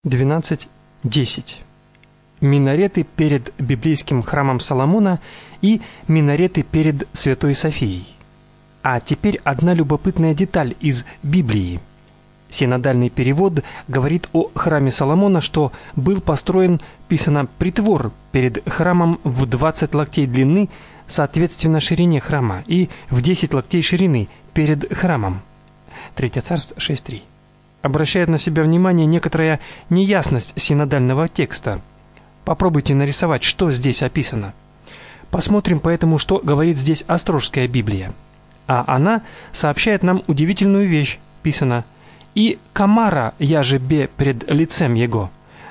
12.10. Минареты перед библейским храмом Соломона и минареты перед Святой Софией. А теперь одна любопытная деталь из Библии. Синодальный перевод говорит о храме Соломона, что был построен, писано, притвор перед храмом в 20 локтей длины, соответственно ширине храма, и в 10 локтей ширины перед храмом. 3 Царств 6.3. Обращает на себя внимание некоторая неясность синодального текста. Попробуйте нарисовать, что здесь описано. Посмотрим поэтому, что говорит здесь Острожская Библия. А она сообщает нам удивительную вещь, писано: «И камара яже бе пред лицем его,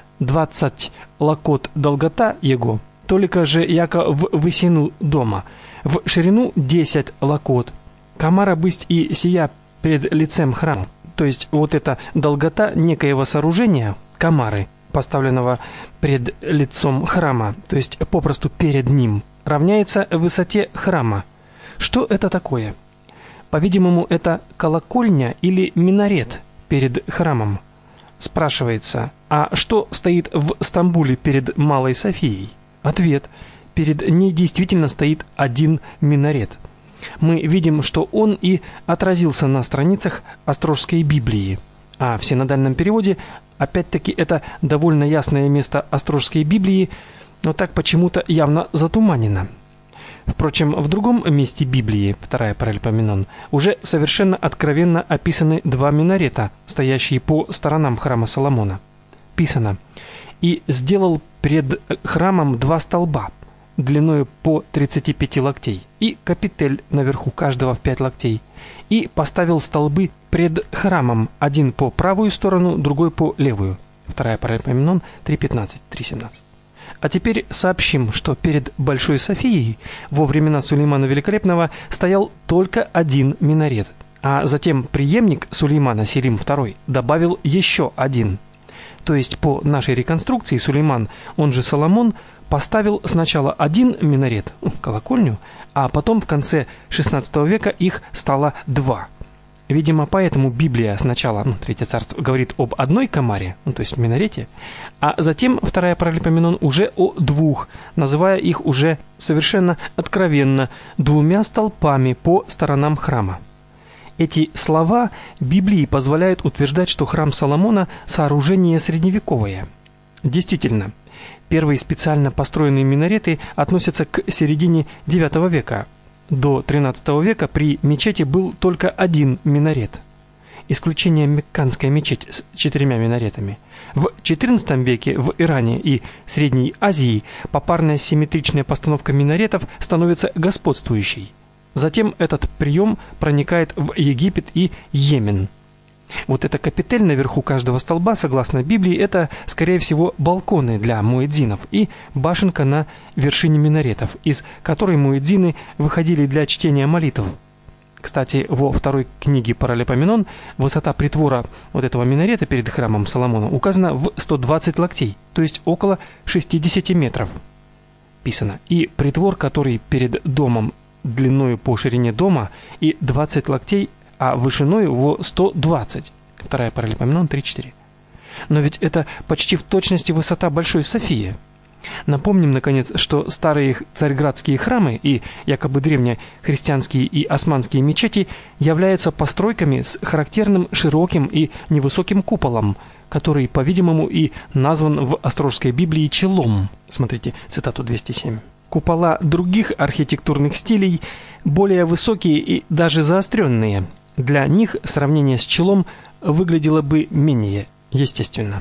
20 локот долгота его, только же яко в высину дома, в ширину 10 локот, камара бысть и сия пред лицем храма». То есть вот эта долгота некоего сооружения, камары, поставленного пред лицом храма, то есть попросту перед ним, равняется высоте храма. Что это такое? По-видимому, это колокольня или минарет перед храмом. Спрашивается, а что стоит в Стамбуле перед Малой Софией? Ответ: перед ней действительно стоит один минарет. Мы видим, что он и отразился на страницах Острожской Библии. А в синодальном переводе, опять-таки, это довольно ясное место Острожской Библии, но так почему-то явно затуманено. Впрочем, в другом месте Библии, 2 Паралипоменон, уже совершенно откровенно описаны два минарета, стоящие по сторонам храма Соломона. Писано: «И сделал пред храмом два столба, длиною по 35 локтей, и капитель наверху каждого в 5 локтей, и поставил столбы пред храмом, один по правую сторону, другой по левую». 2 Паралипоменон 3.15, 3.17. А теперь сообщим, что перед Большой Софией во времена Сулеймана Великолепного стоял только один минарет, а затем преемник Сулеймана, Селим II, добавил еще один. То есть по нашей реконструкции Сулейман, он же Соломон, поставил сначала один минарет, колокольню, а потом в конце XVI века их стало два. Видимо, поэтому Библия сначала, 3 Царство, говорит об одной камаре, то есть минарете, а затем 2 Паралипоменон уже о двух, называя их уже совершенно откровенно двумя столпами по сторонам храма. Эти слова Библии позволяют утверждать, что храм Соломона – сооружение средневековое. Действительно, первые специально построенные минареты относятся к середине IX века. До XIII века при мечети был только один минарет. Исключение Мекканская мечеть с 4 минаретами. В XIV веке в Иране и Средней Азии попарная симметричная постановка минаретов становится господствующей. Затем этот прием проникает в Египет и Йемен. Вот эта капитель наверху каждого столба, согласно Библии, это, скорее всего, балконы для муэдзинов и башенка на вершине минаретов, из которой муэдзины выходили для чтения молитв. Кстати, во второй книге Паралипоменон высота притвора вот этого минарета перед храмом Соломона указана в 120 локтей, то есть около 60 метров. Писано: «И притвор, который перед домом длиною по ширине дома и 20 локтей, а вышиною во 120. 2 Паралипоменон 3.4. Но ведь это почти в точности высота Большой Софии. Напомним, наконец, что старые царьградские храмы и якобы древнехристианские и османские мечети являются постройками с характерным широким и невысоким куполом, который, по-видимому, и назван в Острожской Библии челом. Смотрите, цитату 207. Купола других архитектурных стилей более высокие и даже заостренные. Для них сравнение с челом выглядело бы менее естественно.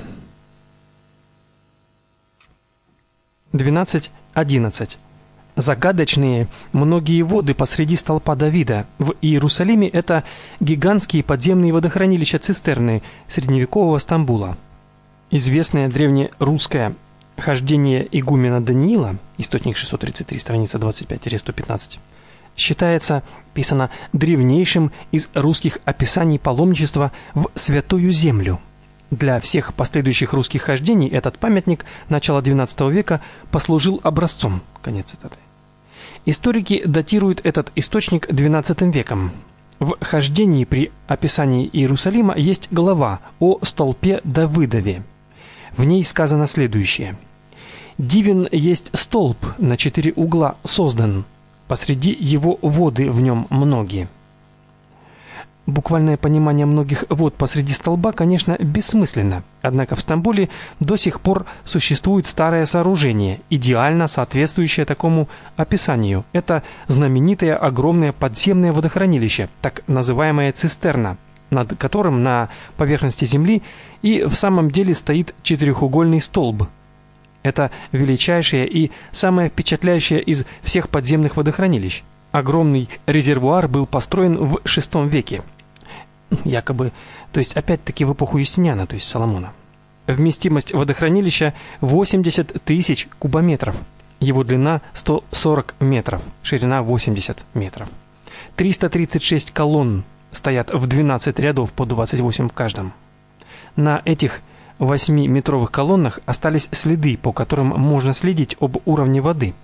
12.11. Загадочные многие воды посреди столпа Давида. В Иерусалиме это гигантские подземные водохранилища-цистерны средневекового Стамбула. Известное древнерусское хождение игумена Даниила, источник 633, страница 25-115, считается, писано, древнейшим из русских описаний паломничества в Святую Землю. Для всех последующих русских хождений этот памятник начала XII века послужил образцом. Конец цитаты. Историки датируют этот источник XII веком. В хождении при описании Иерусалима есть глава о столпе Давыдове. В ней сказано следующее: «Дивен есть столб, на 4 угла создан, посреди его воды в нем многие». Буквальное понимание многих вод посреди столба, конечно, бессмысленно. Однако в Стамбуле до сих пор существует старое сооружение, идеально соответствующее такому описанию. Это знаменитое огромное подземное водохранилище, так называемая цистерна, над которым на поверхности земли и в самом деле стоит четырехугольный столб. Это величайшее и самое впечатляющее из всех подземных водохранилищ. Огромный резервуар был построен в VI веке. Якобы, то есть опять-таки в эпоху Юстиниана, то есть Соломона. Вместимость водохранилища 80 тысяч кубометров. Его длина 140 метров, ширина 80 метров. 336 колонн стоят в 12 рядов по 28 в каждом. На этих 8-метровых колоннах остались следы, по которым можно следить об уровне воды.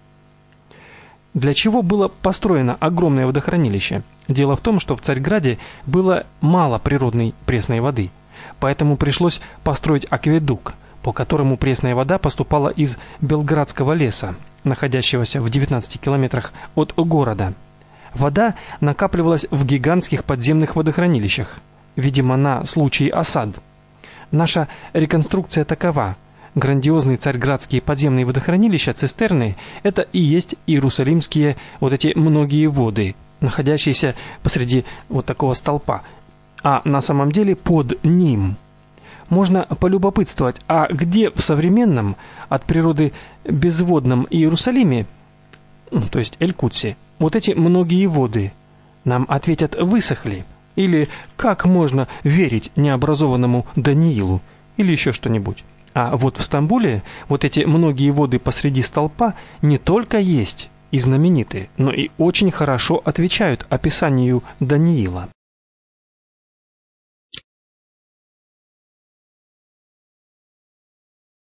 Для чего было построено огромное водохранилище? Дело в том, что в Царьграде было мало природной пресной воды, поэтому пришлось построить акведук, по которому пресная вода поступала из Белградского леса, находящегося в 19 километрах от города. Вода накапливалась в гигантских подземных водохранилищах, видимо, на случай осад. Наша реконструкция такова: грандиозные царьградские подземные водохранилища, цистерны – это и есть иерусалимские вот эти многие воды, находящиеся посреди вот такого столпа, а на самом деле под ним. Можно полюбопытствовать, а где в современном, от природы безводном Иерусалиме, то есть Эль-Кудсе, вот эти многие воды? Нам ответят: высохли. Или как можно верить необразованному Даниилу? Или еще что-нибудь. А вот в Стамбуле вот эти многие воды посреди столпа не только есть и знамениты, но и очень хорошо отвечают описанию Даниила.